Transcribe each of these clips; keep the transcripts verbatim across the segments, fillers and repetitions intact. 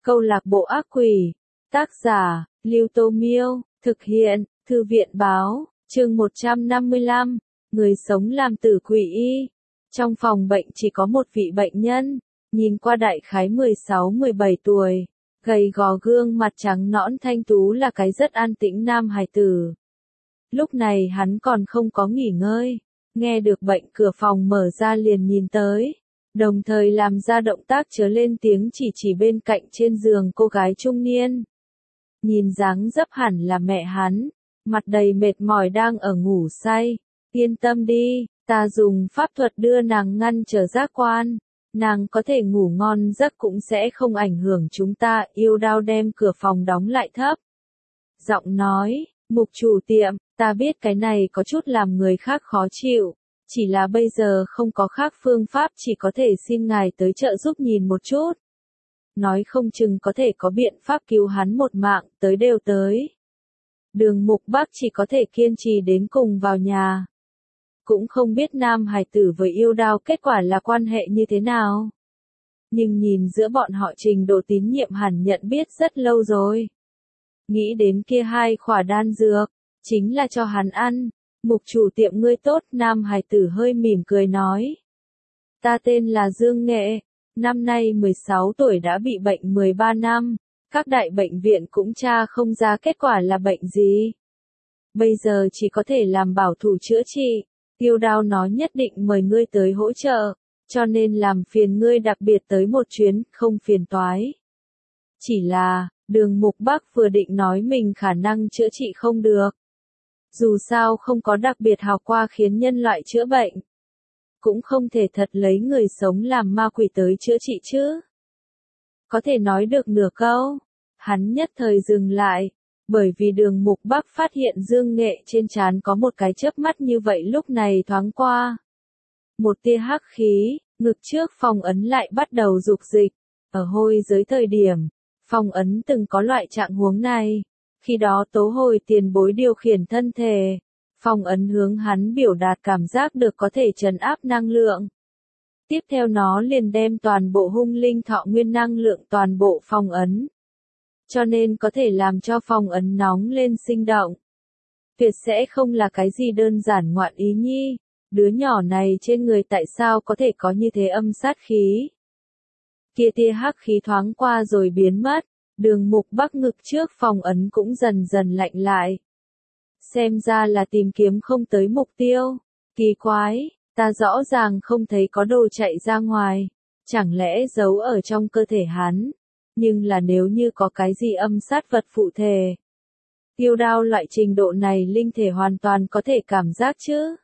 Câu lạc bộ ác quỷ. Tác giả, Lưu Tô Miêu. Thực hiện, Thư viện Báo. Chương một trăm năm mươi lăm. Người sống làm tử quỷ y. Trong phòng bệnh chỉ có một vị bệnh nhân. Nhìn qua đại khái mười sáu mười bảy tuổi. Gầy gò, gương mặt trắng nõn thanh tú, là cái rất an tĩnh nam hài tử. Lúc này hắn còn không có nghỉ ngơi. Nghe được bệnh cửa phòng mở ra liền nhìn tới. Đồng thời làm ra động tác chớ lên tiếng chỉ chỉ bên cạnh trên giường cô gái trung niên. Nhìn dáng dấp hẳn là mẹ hắn. Mặt đầy mệt mỏi đang ở ngủ say. Yên tâm đi, ta dùng pháp thuật đưa nàng ngăn trở giác quan. Nàng có thể ngủ ngon giấc cũng sẽ không ảnh hưởng chúng ta. Yêu Đao đem cửa phòng đóng lại thấp giọng nói, Mục chủ tiệm, ta biết cái này có chút làm người khác khó chịu. Chỉ là bây giờ không có khác phương pháp, chỉ có thể xin ngài tới trợ giúp nhìn một chút. Nói không chừng có thể có biện pháp cứu hắn một mạng, tới đều tới. Đường Mục Bắc chỉ có thể kiên trì đến cùng vào nhà. Cũng không biết nam hài tử với Yêu Đao kết quả là quan hệ như thế nào. Nhưng nhìn giữa bọn họ trình độ tín nhiệm hẳn nhận biết rất lâu rồi. Nghĩ đến kia hai khỏa đan dược, chính là cho hắn ăn. Mục chủ tiệm ngươi tốt, nam hài tử hơi mỉm cười nói. Ta tên là Dương Nghệ, năm nay mười sáu tuổi, đã bị bệnh mười ba năm, các đại bệnh viện cũng tra không ra kết quả là bệnh gì. Bây giờ chỉ có thể làm bảo thủ chữa trị. Yêu Đao nói nhất định mời ngươi tới hỗ trợ, cho nên làm phiền ngươi đặc biệt tới một chuyến, không phiền toái. Chỉ là, Đường Mục Bắc vừa định nói mình khả năng chữa trị không được. Dù sao không có đặc biệt học qua khiến nhân loại chữa bệnh. Cũng không thể thật lấy người sống làm ma quỷ tới chữa trị chứ. Có thể nói được nửa câu. Hắn nhất thời dừng lại. Bởi vì Đường Mục Bắc phát hiện Dương Nghệ trên trán có một cái chớp mắt như vậy, lúc này thoáng qua. Một tia hắc khí, ngực trước phong ấn lại bắt đầu dục dịch. Ở hôi giới thời điểm, phong ấn từng có loại trạng huống này. Khi đó Tố Hồi tiền bối điều khiển thân thể. Phong ấn hướng hắn biểu đạt cảm giác được có thể trấn áp năng lượng. Tiếp theo nó liền đem toàn bộ hung linh thọ nguyên năng lượng toàn bộ phong ấn. Cho nên có thể làm cho phong ấn nóng lên sinh động. Tuyệt sẽ không là cái gì đơn giản ngoạn ý nhi. Đứa nhỏ này trên người tại sao có thể có như thế âm sát khí. Kia tia hắc khí thoáng qua rồi biến mất. Đường Mục Bắc ngực trước phong ấn cũng dần dần lạnh lại. Xem ra là tìm kiếm không tới mục tiêu. Kỳ quái, ta rõ ràng không thấy có đồ chạy ra ngoài. Chẳng lẽ giấu ở trong cơ thể hắn? Nhưng là nếu như có cái gì âm sát vật phụ thể. Yêu Đao loại trình độ này linh thể hoàn toàn có thể cảm giác chứ.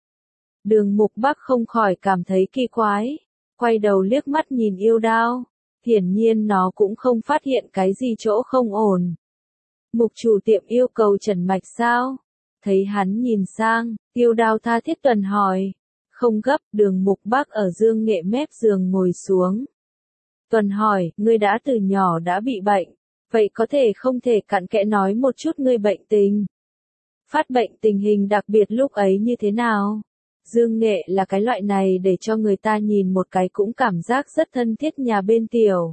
Đường Mục Bắc không khỏi cảm thấy kỳ quái. Quay đầu liếc mắt nhìn Yêu Đao. Hiển nhiên nó cũng không phát hiện cái gì chỗ không ổn. Mục chủ tiệm yêu cầu trần mạch sao? Thấy hắn nhìn sang, Yêu Đao tha thiết tuần hỏi. Không gấp. Đường Mục Bắc ở Dương Nghệ mép giường ngồi xuống. Tuần hỏi, ngươi đã từ nhỏ đã bị bệnh. Vậy có thể không thể cặn kẽ nói một chút ngươi bệnh tình? Phát bệnh tình hình đặc biệt lúc ấy như thế nào? Dương Nghệ là cái loại này để cho người ta nhìn một cái cũng cảm giác rất thân thiết nhà bên tiểu.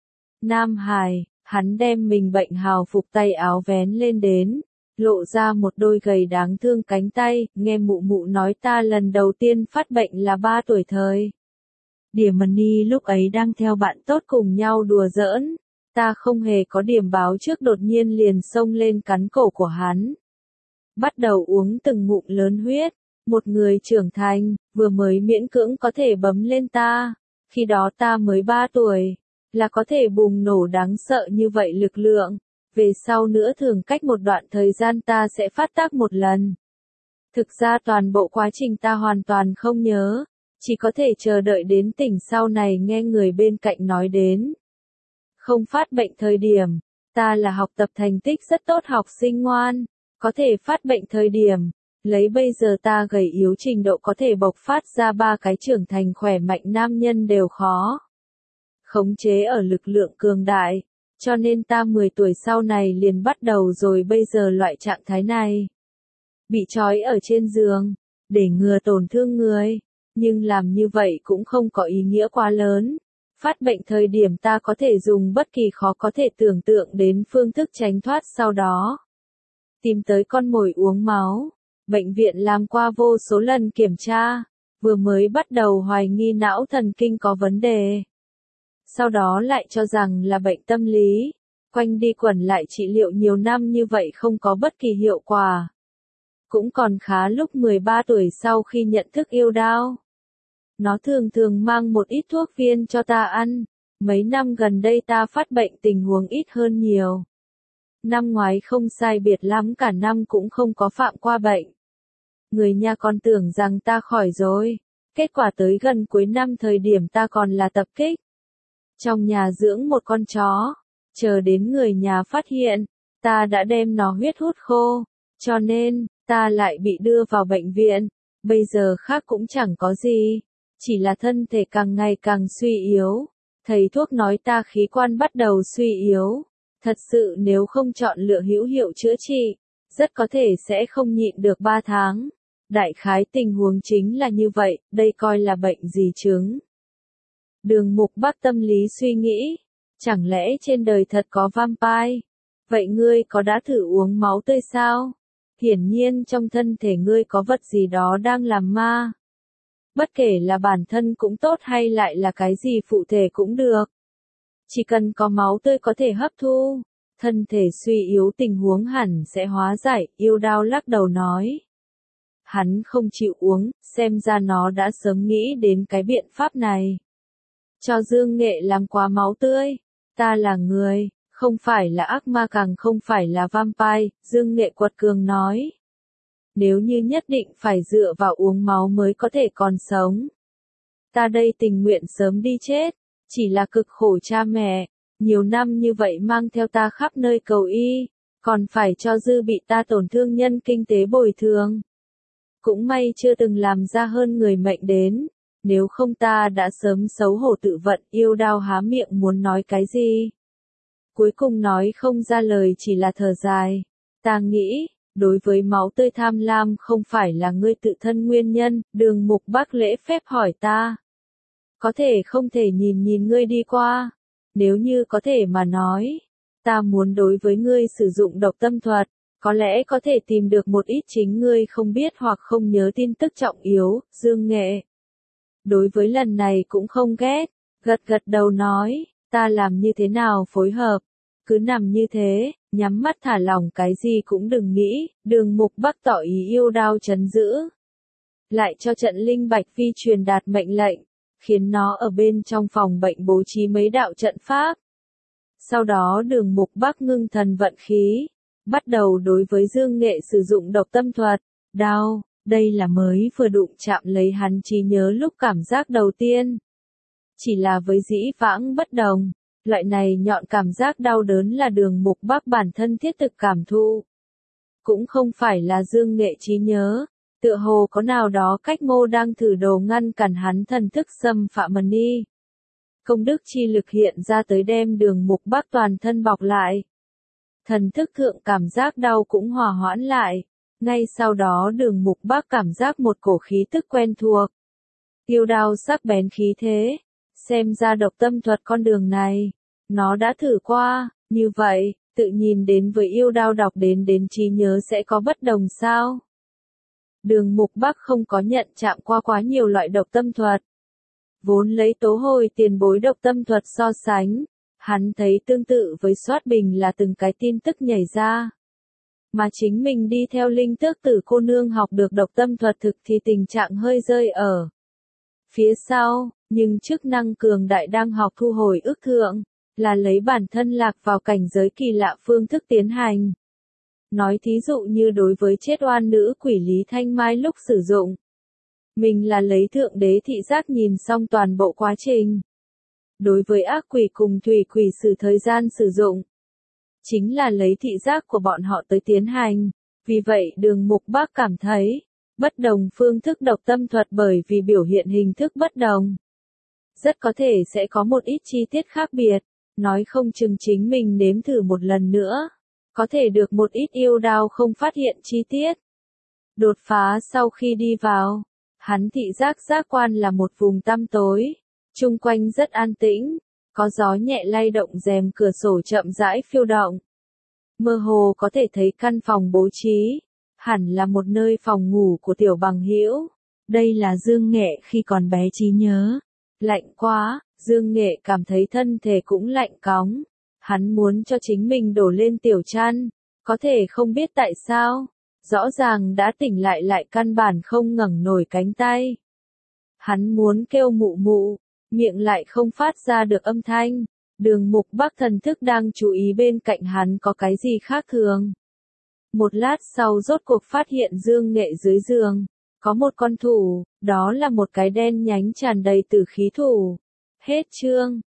Nam hài, hắn đem mình bệnh hào phục tay áo vén lên đến, lộ ra một đôi gầy đáng thương cánh tay, nghe mụ mụ nói ta lần đầu tiên phát bệnh là ba tuổi thời. Điểm Mani lúc ấy đang theo bạn tốt cùng nhau đùa giỡn, ta không hề có điểm báo trước đột nhiên liền xông lên cắn cổ của hắn. Bắt đầu uống từng ngụm lớn huyết. Một người trưởng thành, vừa mới miễn cưỡng có thể bấm lên ta. Khi đó ta mới ba tuổi, là có thể bùng nổ đáng sợ như vậy lực lượng. Về sau nữa thường cách một đoạn thời gian ta sẽ phát tác một lần. Thực ra toàn bộ quá trình ta hoàn toàn không nhớ, chỉ có thể chờ đợi đến tỉnh sau này nghe người bên cạnh nói đến. Không phát bệnh thời điểm, ta là học tập thành tích rất tốt học sinh ngoan, có thể phát bệnh thời điểm. Lấy bây giờ ta gầy yếu trình độ có thể bộc phát ra ba cái trưởng thành khỏe mạnh nam nhân đều khó. Khống chế ở lực lượng cường đại, cho nên ta mười tuổi sau này liền bắt đầu rồi bây giờ loại trạng thái này. Bị trói ở trên giường, để ngừa tổn thương người, nhưng làm như vậy cũng không có ý nghĩa quá lớn. Phát bệnh thời điểm ta có thể dùng bất kỳ khó có thể tưởng tượng đến phương thức tránh thoát sau đó. Tìm tới con mồi uống máu. Bệnh viện làm qua vô số lần kiểm tra, vừa mới bắt đầu hoài nghi não thần kinh có vấn đề. Sau đó lại cho rằng là bệnh tâm lý, quanh đi quẩn lại trị liệu nhiều năm như vậy không có bất kỳ hiệu quả. Cũng còn khá lúc mười ba tuổi sau khi nhận thức yêu đau. Nó thường thường mang một ít thuốc viên cho ta ăn, mấy năm gần đây ta phát bệnh tình huống ít hơn nhiều. Năm ngoái không sai biệt lắm cả năm cũng không có phạm qua bệnh. Người nhà còn tưởng rằng ta khỏi rồi, kết quả tới gần cuối năm thời điểm ta còn là tập kích. Trong nhà dưỡng một con chó, chờ đến người nhà phát hiện, ta đã đem nó huyết hút khô, cho nên, ta lại bị đưa vào bệnh viện, bây giờ khác cũng chẳng có gì, chỉ là thân thể càng ngày càng suy yếu, thầy thuốc nói ta khí quan bắt đầu suy yếu, thật sự nếu không chọn lựa hữu hiệu chữa trị, rất có thể sẽ không nhịn được ba tháng. Đại khái tình huống chính là như vậy, đây coi là bệnh gì chứng. Đường Mục Bắc tâm lý suy nghĩ, chẳng lẽ trên đời thật có vampire? Vậy ngươi có đã thử uống máu tươi sao? Hiển nhiên trong thân thể ngươi có vật gì đó đang làm ma. Bất kể là bản thân cũng tốt hay lại là cái gì phụ thể cũng được. Chỉ cần có máu tươi có thể hấp thu, thân thể suy yếu tình huống hẳn sẽ hóa giải, Yêu Đao lắc đầu nói. Hắn không chịu uống, xem ra nó đã sớm nghĩ đến cái biện pháp này. Cho Dương Nghệ làm quá máu tươi, ta là người, không phải là ác ma càng không phải là vampire, Dương Nghệ quật cường nói. Nếu như nhất định phải dựa vào uống máu mới có thể còn sống. Ta đây tình nguyện sớm đi chết, chỉ là cực khổ cha mẹ, nhiều năm như vậy mang theo ta khắp nơi cầu y, còn phải cho dư bị ta tổn thương nhân kinh tế bồi thường. Cũng may chưa từng làm ra hơn người mệnh đến, nếu không ta đã sớm xấu hổ tự vận. Yêu Đao há miệng muốn nói cái gì. Cuối cùng nói không ra lời chỉ là thở dài. Ta nghĩ, đối với máu tươi tham lam không phải là ngươi tự thân nguyên nhân, Đường Mục Bắc lễ phép hỏi ta. Có thể không thể nhìn nhìn ngươi đi qua, nếu như có thể mà nói, ta muốn đối với ngươi sử dụng độc tâm thuật. Có lẽ có thể tìm được một ít chính ngươi không biết hoặc không nhớ tin tức trọng yếu, Dương Nghệ. Đối với lần này cũng không ghét, gật gật đầu nói, ta làm như thế nào phối hợp, cứ nằm như thế, nhắm mắt thả lỏng cái gì cũng đừng nghĩ, Đường Mục Bắc tỏ ý Yêu Đao trấn giữ. Lại cho trận linh bạch phi truyền đạt mệnh lệnh, khiến nó ở bên trong phòng bệnh bố trí mấy đạo trận pháp. Sau đó Đường Mục Bắc ngưng thần vận khí. Bắt đầu đối với Dương Nghệ sử dụng độc tâm thuật, đau, đây là mới vừa đụng chạm lấy hắn trí nhớ lúc cảm giác đầu tiên. Chỉ là với dĩ vãng bất đồng, loại này nhọn cảm giác đau đớn là Đường Mục Bắc bản thân thiết thực cảm thụ. Cũng không phải là Dương Nghệ trí nhớ, tựa hồ có nào đó cách mô đang thử đồ ngăn cản hắn thần thức xâm phạm mần y. Công đức chi lực hiện ra tới đem Đường Mục Bắc toàn thân bọc lại. Thần thức thượng cảm giác đau cũng hòa hoãn lại, ngay sau đó Đường Mục Bắc cảm giác một cổ khí tức quen thuộc. Yêu Đao sắc bén khí thế, xem ra độc tâm thuật con đường này, nó đã thử qua, như vậy, tự nhìn đến với Yêu Đao đọc đến đến trí nhớ sẽ có bất đồng sao? Đường Mục Bắc không có nhận chạm qua quá nhiều loại độc tâm thuật. Vốn lấy tố hồi tiền bối độc tâm thuật so sánh. Hắn thấy tương tự với Soát Bình là từng cái tin tức nhảy ra. Mà chính mình đi theo Linh Tước Tử cô nương học được độc tâm thuật thực thì tình trạng hơi rơi ở phía sau, nhưng chức năng cường đại đang học thu hồi ức thượng, là lấy bản thân lạc vào cảnh giới kỳ lạ phương thức tiến hành. Nói thí dụ như đối với chết oan nữ quỷ Lý Thanh Mai lúc sử dụng. Mình là lấy thượng đế thị giác nhìn xong toàn bộ quá trình. Đối với ác quỷ cùng thủy quỷ sử thời gian sử dụng, chính là lấy thị giác của bọn họ tới tiến hành. Vì vậy Đường Mục Bắc cảm thấy, bất đồng phương thức độc tâm thuật bởi vì biểu hiện hình thức bất đồng. Rất có thể sẽ có một ít chi tiết khác biệt, nói không chừng chính mình nếm thử một lần nữa. Có thể được một ít Yêu Đao không phát hiện chi tiết. Đột phá sau khi đi vào, hắn thị giác giác quan là một vùng tăm tối. Chung quanh rất an tĩnh, có gió nhẹ lay động rèm cửa sổ chậm rãi phiêu động. Mơ hồ có thể thấy căn phòng bố trí, hẳn là một nơi phòng ngủ của Tiểu Bằng Hữu. Đây là Dương Nghệ khi còn bé trí nhớ. Lạnh quá, Dương Nghệ cảm thấy thân thể cũng lạnh cóng. Hắn muốn cho chính mình đổ lên tiểu chăn, có thể không biết tại sao, rõ ràng đã tỉnh lại lại căn bản không ngẩng nổi cánh tay. Hắn muốn kêu mụ mụ, miệng lại không phát ra được âm thanh. Đường Mục Bắc thần thức đang chú ý bên cạnh hắn có cái gì khác thường. Một lát sau rốt cuộc phát hiện Dương Nghệ dưới giường, có một con thủ, đó là một cái đen nhánh tràn đầy tử khí thủ. Hết chương.